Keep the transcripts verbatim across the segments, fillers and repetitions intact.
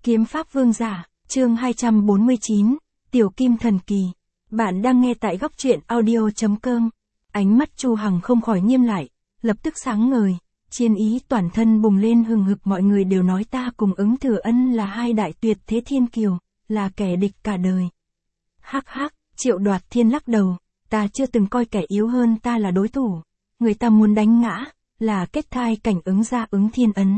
Kiếm pháp vương giả, chương hai trăm bốn mươi chín, Tiểu Kim thần kỳ. Bạn đang nghe tại góc truyện audio chấm com. Ánh mắt Chu Hằng không khỏi nghiêm lại, lập tức sáng ngời, chiến ý toàn thân bùng lên hừng hực. Mọi người đều nói ta cùng Ứng Thừa Ân là hai đại tuyệt thế thiên kiều, là kẻ địch cả đời. Hắc hắc, Triệu Đoạt Thiên lắc đầu, ta chưa từng coi kẻ yếu hơn ta là đối thủ, người ta muốn đánh ngã, là kết thai cảnh Ứng gia Ứng Thiên Ấn.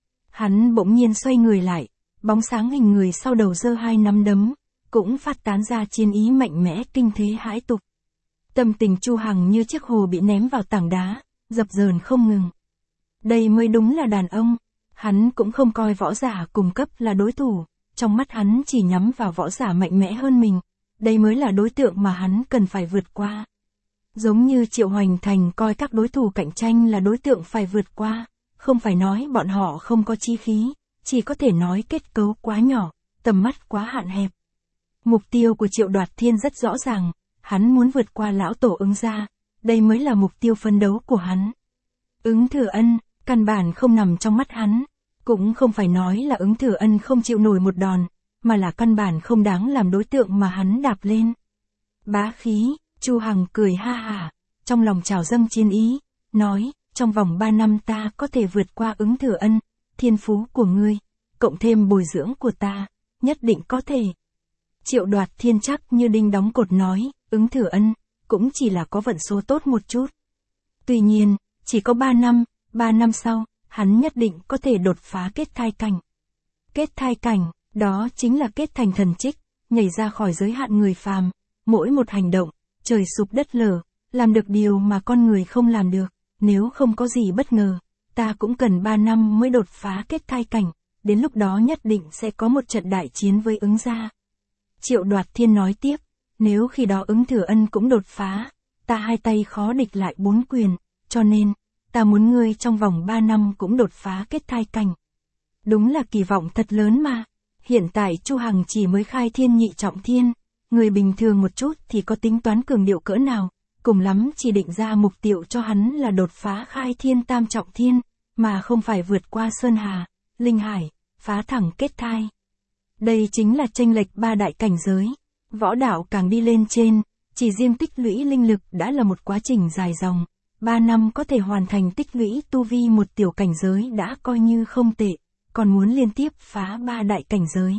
Hắn bỗng nhiên xoay người lại, bóng sáng hình người sau đầu giơ hai nắm đấm, cũng phát tán ra chiến ý mạnh mẽ kinh thế hãi tục. Tâm tình Chu Hằng như chiếc hồ bị ném vào tảng đá, dập dờn không ngừng. Đây mới đúng là đàn ông, hắn cũng không coi võ giả cùng cấp là đối thủ, trong mắt hắn chỉ nhắm vào võ giả mạnh mẽ hơn mình, đây mới là đối tượng mà hắn cần phải vượt qua. Giống như Triệu Hoành Thành coi các đối thủ cạnh tranh là đối tượng phải vượt qua, không phải nói bọn họ không có chí khí, chỉ có thể nói kết cấu quá nhỏ, tầm mắt quá hạn hẹp. Mục tiêu của Triệu Đoạt Thiên rất rõ ràng, hắn muốn vượt qua lão tổ Ứng gia, đây mới là mục tiêu phấn đấu của hắn. Ứng Thừa Ân, căn bản không nằm trong mắt hắn, cũng không phải nói là Ứng Thừa Ân không chịu nổi một đòn, mà là căn bản không đáng làm đối tượng mà hắn đạp lên. Bá khí, Chu Hằng cười ha hả, trong lòng trào dâng chiến ý, nói, trong vòng ba năm ta có thể vượt qua Ứng Thừa Ân, thiên phú của ngươi, cộng thêm bồi dưỡng của ta, nhất định có thể. Triệu Đoạt Thiên chắc như đinh đóng cột nói, Ứng Thừa Ân, cũng chỉ là có vận số tốt một chút. Tuy nhiên, chỉ có ba năm, ba năm sau, hắn nhất định có thể đột phá kết thai cảnh. Kết thai cảnh, đó chính là kết thành thần trích, nhảy ra khỏi giới hạn người phàm, mỗi một hành động, trời sụp đất lở, làm được điều mà con người không làm được, nếu không có gì bất ngờ, ta cũng cần ba năm mới đột phá kết thai cảnh, đến lúc đó nhất định sẽ có một trận đại chiến với Ứng gia. Triệu Đoạt Thiên nói tiếp, nếu khi đó Ứng Thừa Ân cũng đột phá, ta hai tay khó địch lại bốn quyền, cho nên, ta muốn ngươi trong vòng ba năm cũng đột phá kết thai cảnh. Đúng là kỳ vọng thật lớn mà, hiện tại Chu Hằng chỉ mới khai thiên nhị trọng thiên, người bình thường một chút thì có tính toán cường điệu cỡ nào, cùng lắm chỉ định ra mục tiêu cho hắn là đột phá khai thiên tam trọng thiên, mà không phải vượt qua Sơn Hà, Linh Hải, phá thẳng kết thai. Đây chính là chênh lệch ba đại cảnh giới, võ đạo càng đi lên trên, chỉ riêng tích lũy linh lực đã là một quá trình dài dòng, ba năm có thể hoàn thành tích lũy tu vi một tiểu cảnh giới đã coi như không tệ, còn muốn liên tiếp phá ba đại cảnh giới.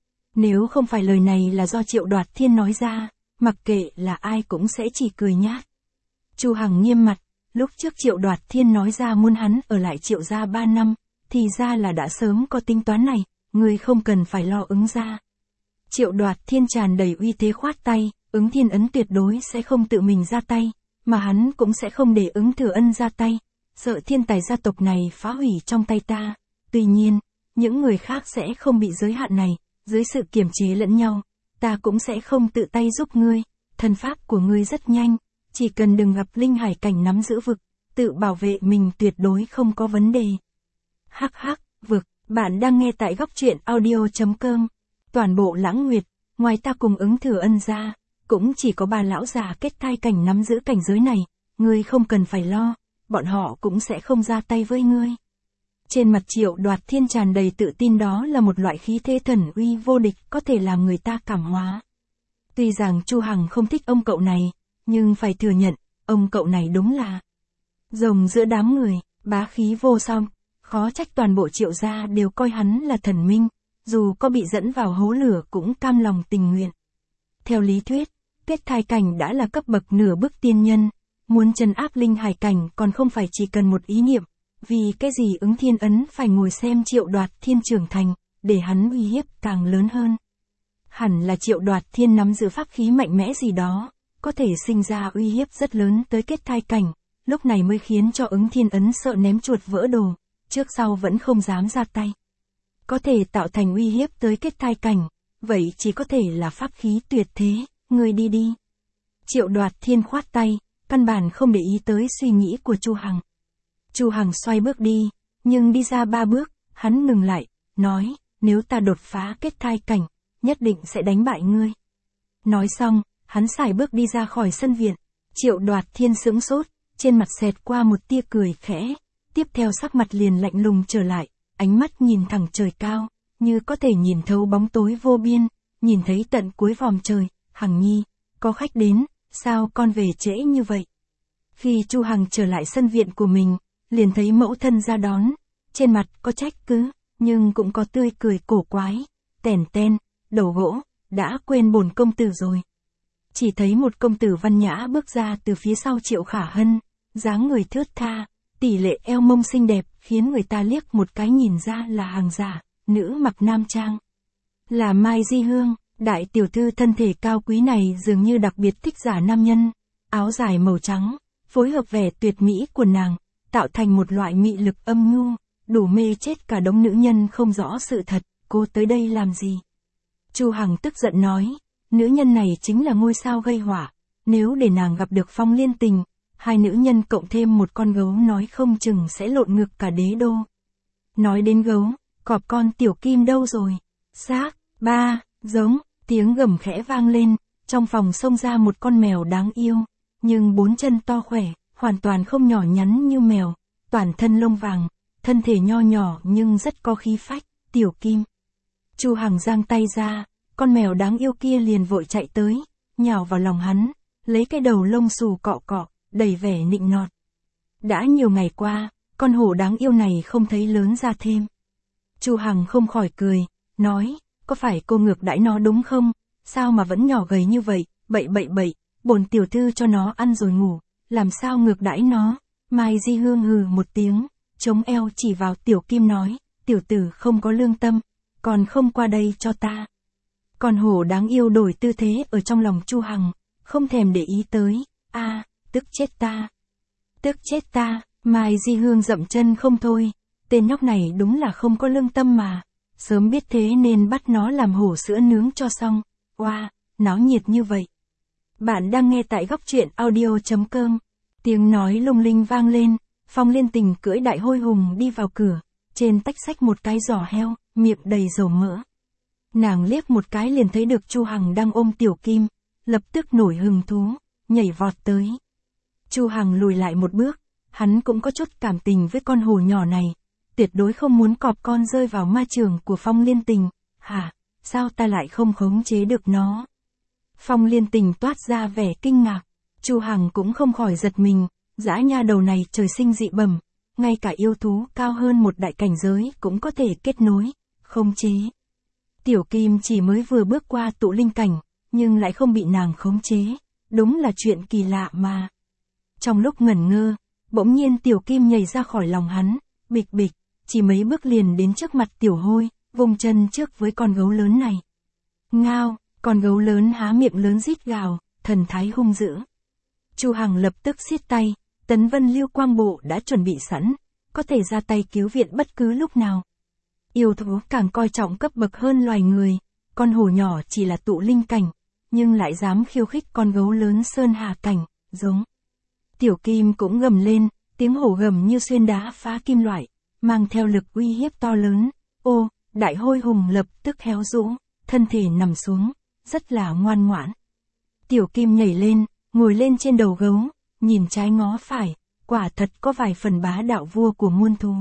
Nếu không phải lời này là do Triệu Đoạt Thiên nói ra, mặc kệ là ai cũng sẽ chỉ cười nhát. Chu Hằng nghiêm mặt, lúc trước Triệu Đoạt Thiên nói ra muốn hắn ở lại Triệu gia ba năm, thì ra là đã sớm có tính toán này, người không cần phải lo Ứng gia. Triệu Đoạt Thiên tràn đầy uy thế khoát tay, Ứng Thiên Ấn tuyệt đối sẽ không tự mình ra tay, mà hắn cũng sẽ không để Ứng Thừa Ân ra tay, sợ thiên tài gia tộc này phá hủy trong tay ta. Tuy nhiên, những người khác sẽ không bị giới hạn này, dưới sự kiềm chế lẫn nhau, ta cũng sẽ không tự tay giúp ngươi, thần pháp của ngươi rất nhanh, chỉ cần đừng gặp linh hải cảnh nắm giữ vực, tự bảo vệ mình tuyệt đối không có vấn đề. Hắc hắc, vực, bạn đang nghe tại góc truyện audio chấm com. Toàn bộ Lãng Nguyệt, ngoài ta cùng Ứng Thừa Ân ra, cũng chỉ có ba lão già kết thai cảnh nắm giữ cảnh giới này, ngươi không cần phải lo, bọn họ cũng sẽ không ra tay với ngươi. Trên mặt Triệu Đoạt Thiên tràn đầy tự tin, đó là một loại khí thế thần uy vô địch có thể làm người ta cảm hóa. Tuy rằng Chu Hằng không thích ông cậu này, nhưng phải thừa nhận, ông cậu này đúng là rồng giữa đám người, bá khí vô song, khó trách toàn bộ Triệu gia đều coi hắn là thần minh, dù có bị dẫn vào hố lửa cũng cam lòng tình nguyện. Theo lý thuyết, kết thai cảnh đã là cấp bậc nửa bước tiên nhân, muốn trấn áp linh hải cảnh còn không phải chỉ cần một ý niệm, vì cái gì Ứng Thiên Ấn phải ngồi xem Triệu Đoạt Thiên trưởng thành, để hắn uy hiếp càng lớn hơn. Hẳn là Triệu Đoạt Thiên nắm giữ pháp khí mạnh mẽ gì đó, có thể sinh ra uy hiếp rất lớn tới kết thai cảnh, lúc này mới khiến cho Ứng Thiên Ấn sợ ném chuột vỡ đồ, trước sau vẫn không dám ra tay. Có thể tạo thành uy hiếp tới kết thai cảnh, vậy chỉ có thể là pháp khí tuyệt thế, ngươi đi đi. Triệu Đoạt Thiên khoát tay, căn bản không để ý tới suy nghĩ của Chu Hằng. Chu Hằng xoay bước đi, nhưng đi ra ba bước, hắn ngừng lại, nói, nếu ta đột phá kết thai cảnh, nhất định sẽ đánh bại ngươi. Nói xong, hắn sải bước đi ra khỏi sân viện. Triệu Đoạt Thiên sững sốt, trên mặt xẹt qua một tia cười khẽ, tiếp theo sắc mặt liền lạnh lùng trở lại, ánh mắt nhìn thẳng trời cao, như có thể nhìn thấu bóng tối vô biên, nhìn thấy tận cuối vòm trời. Hằng nhi, có khách đến, sao con về trễ như vậy? Khi Chu Hằng trở lại sân viện của mình, liền thấy mẫu thân ra đón, trên mặt có trách cứ, nhưng cũng có tươi cười cổ quái. Tèn ten, đầu gỗ, đã quên bổn công tử rồi. Chỉ thấy một công tử văn nhã bước ra từ phía sau Triệu Khả Hân, dáng người thướt tha, tỷ lệ eo mông xinh đẹp, khiến người ta liếc một cái nhìn ra là hàng giả, nữ mặc nam trang. Là Mai Di Hương, đại tiểu thư thân thể cao quý này dường như đặc biệt thích giả nam nhân, áo dài màu trắng, phối hợp vẻ tuyệt mỹ của nàng, tạo thành một loại mị lực âm nhu, đủ mê chết cả đống nữ nhân không rõ sự thật. Cô tới đây làm gì? Chu Hằng tức giận nói, nữ nhân này chính là ngôi sao gây họa, nếu để nàng gặp được Phong Liên Tình, hai nữ nhân cộng thêm một con gấu nói không chừng sẽ lộn ngược cả đế đô. Nói đến gấu, cọp con Tiểu Kim đâu rồi? Xác, ba, giống, tiếng gầm khẽ vang lên, trong phòng xông ra một con mèo đáng yêu, nhưng bốn chân to khỏe, hoàn toàn không nhỏ nhắn như mèo, toàn thân lông vàng, thân thể nho nhỏ nhưng rất có khí phách. Tiểu Kim. Chu Hằng giang tay ra, con mèo đáng yêu kia liền vội chạy tới, nhào vào lòng hắn, lấy cái đầu lông xù cọ cọ, đầy vẻ nịnh nọt. Đã nhiều ngày qua, con hổ đáng yêu này không thấy lớn ra thêm. Chu Hằng không khỏi cười, nói, có phải cô ngược đãi nó đúng không? Sao mà vẫn nhỏ gầy như vậy? Bậy bậy bậy, bổn tiểu thư cho nó ăn rồi ngủ, làm sao ngược đãi nó? Mai Di Hương hừ một tiếng, chống eo chỉ vào Tiểu Kim nói, tiểu tử không có lương tâm, còn không qua đây cho ta. Con hổ đáng yêu đổi tư thế ở trong lòng Chu Hằng, không thèm để ý tới, a, à, tức chết ta. Tức chết ta, Mai Di Hương dậm chân không thôi, tên nhóc này đúng là không có lương tâm mà, sớm biết thế nên bắt nó làm hổ sữa nướng cho xong. Oa, wow, náo nhiệt như vậy. Bạn đang nghe tại góc truyện audio chấm com. Tiếng nói lung linh vang lên, Phong Liên Tình cưỡi đại hôi hùng đi vào cửa, trên tách xách một cái giò heo, miệng đầy dầu mỡ. Nàng liếc một cái liền thấy được Chu Hằng đang ôm Tiểu Kim, lập tức nổi hứng thú, nhảy vọt tới. Chu Hằng lùi lại một bước, hắn cũng có chút cảm tình với con hổ nhỏ này, tuyệt đối không muốn cọp con rơi vào ma trường của Phong Liên Tình. Hả, sao ta lại không khống chế được nó? Phong Liên Tình toát ra vẻ kinh ngạc, Chu Hằng cũng không khỏi giật mình, dã nha đầu này trời sinh dị bẩm, ngay cả yêu thú cao hơn một đại cảnh giới cũng có thể kết nối, khống chế. Tiểu Kim chỉ mới vừa bước qua tụ linh cảnh, nhưng lại không bị nàng khống chế, đúng là chuyện kỳ lạ mà. Trong lúc ngẩn ngơ, bỗng nhiên Tiểu Kim nhảy ra khỏi lòng hắn, bịch bịch, chỉ mấy bước liền đến trước mặt Tiểu Hôi, vùng chân trước với con gấu lớn này. Ngao, con gấu lớn há miệng lớn rít gào, thần thái hung dữ. Chu Hằng lập tức siết tay, Tấn Vân Lưu Quang Bộ đã chuẩn bị sẵn, có thể ra tay cứu viện bất cứ lúc nào. Yêu thú càng coi trọng cấp bậc hơn loài người, con hổ nhỏ chỉ là tụ linh cảnh, nhưng lại dám khiêu khích con gấu lớn sơn hà cảnh, giống. Tiểu Kim cũng gầm lên, tiếng hổ gầm như xuyên đá phá kim loại, mang theo lực uy hiếp to lớn. Ô, đại hôi hùng lập tức héo rũ, thân thể nằm xuống, rất là ngoan ngoãn. Tiểu Kim nhảy lên, ngồi lên trên đầu gấu, nhìn trái ngó phải, quả thật có vài phần bá đạo vua của muôn thú.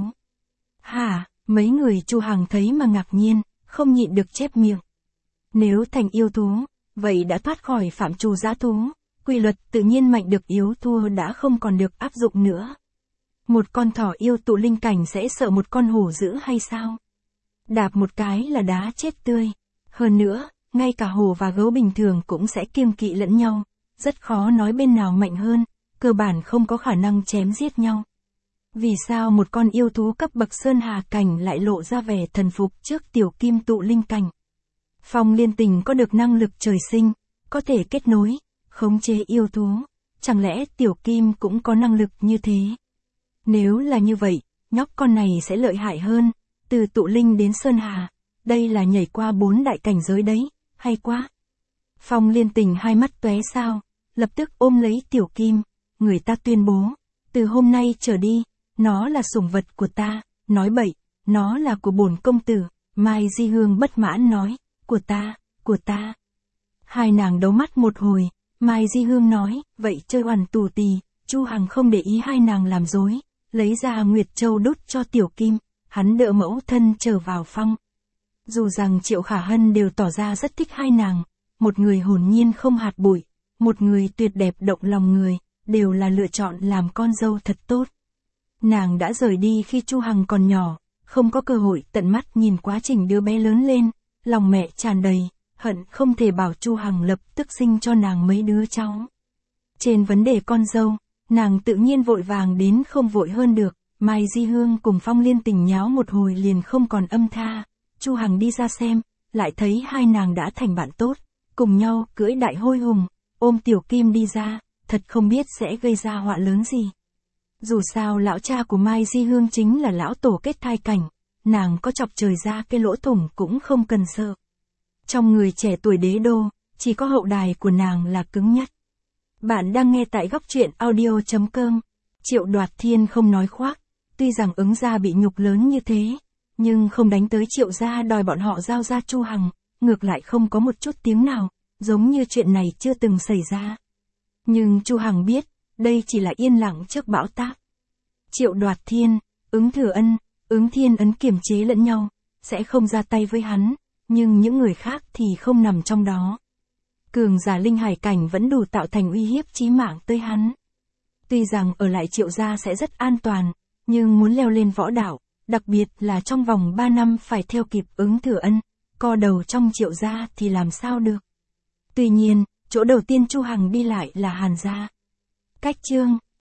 Hả, mấy người Chu Hằng thấy mà ngạc nhiên, không nhịn được chép miệng. Nếu thành yêu thú, vậy đã thoát khỏi phạm trù dã thú, quy luật tự nhiên mạnh được yếu thua đã không còn được áp dụng nữa. Một con thỏ yêu tụ linh cảnh sẽ sợ một con hổ dữ hay sao? Đạp một cái là đá chết tươi. Hơn nữa, ngay cả hổ và gấu bình thường cũng sẽ kiêng kỵ lẫn nhau, rất khó nói bên nào mạnh hơn, cơ bản không có khả năng chém giết nhau. Vì sao một con yêu thú cấp bậc sơn hà cảnh lại lộ ra vẻ thần phục trước Tiểu Kim tụ linh cảnh? Phong Liên Tình có được năng lực trời sinh, có thể kết nối, khống chế yêu thú, chẳng lẽ Tiểu Kim cũng có năng lực như thế? Nếu là như vậy, nhóc con này sẽ lợi hại hơn, từ tụ linh đến sơn hà, đây là nhảy qua bốn đại cảnh giới đấy, hay quá. Phong Liên Tình hai mắt tóe sao, lập tức ôm lấy Tiểu Kim, người ta tuyên bố, từ hôm nay trở đi, nó là sủng vật của ta, nói bậy, nó là của bổn công tử. Mai Di Hương bất mãn nói, của ta, của ta. Hai nàng đấu mắt một hồi, Mai Di Hương nói, vậy chơi oằn tù tì. Chu Hằng không để ý hai nàng làm dối, lấy ra Nguyệt Châu đút cho Tiểu Kim, hắn đỡ mẫu thân trở vào phòng. Dù rằng Triệu Khả Hân đều tỏ ra rất thích hai nàng, một người hồn nhiên không hạt bụi, một người tuyệt đẹp động lòng người, đều là lựa chọn làm con dâu thật tốt. Nàng đã rời đi khi Chu Hằng còn nhỏ, không có cơ hội tận mắt nhìn quá trình đứa bé lớn lên, lòng mẹ tràn đầy, hận không thể bảo Chu Hằng lập tức sinh cho nàng mấy đứa cháu. Trên vấn đề con dâu, nàng tự nhiên vội vàng đến không vội hơn được, Mai Di Hương cùng Phong Liên tình nháo một hồi liền không còn âm tha, Chu Hằng đi ra xem, lại thấy hai nàng đã thành bạn tốt, cùng nhau cưỡi đại hôi hùng, ôm Tiểu Kim đi ra, thật không biết sẽ gây ra họa lớn gì. Dù sao lão cha của Mai Di Hương chính là lão tổ kết thai cảnh, nàng có chọc trời ra cái lỗ thủng cũng không cần sợ. Trong người trẻ tuổi đế đô, chỉ có hậu đài của nàng là cứng nhất. Bạn đang nghe tại góc truyện audio.com. Triệu Đoạt Thiên không nói khoác, tuy rằng ứng gia bị nhục lớn như thế, nhưng không đánh tới Triệu gia đòi bọn họ giao ra Chu Hằng, ngược lại không có một chút tiếng nào, giống như chuyện này chưa từng xảy ra. Nhưng Chu Hằng biết, đây chỉ là yên lặng trước bão táp. Triệu Đoạt Thiên, Ứng Thừa Ân, Ứng Thiên Ấn kiềm chế lẫn nhau, sẽ không ra tay với hắn, nhưng những người khác thì không nằm trong đó. Cường giả linh hải cảnh vẫn đủ tạo thành uy hiếp chí mạng tới hắn. Tuy rằng ở lại Triệu gia sẽ rất an toàn, nhưng muốn leo lên võ đạo, đặc biệt là trong vòng ba năm phải theo kịp Ứng Thừa Ân, co đầu trong Triệu gia thì làm sao được. Tuy nhiên, chỗ đầu tiên Chu Hằng đi lại là Hàn gia. Cách chương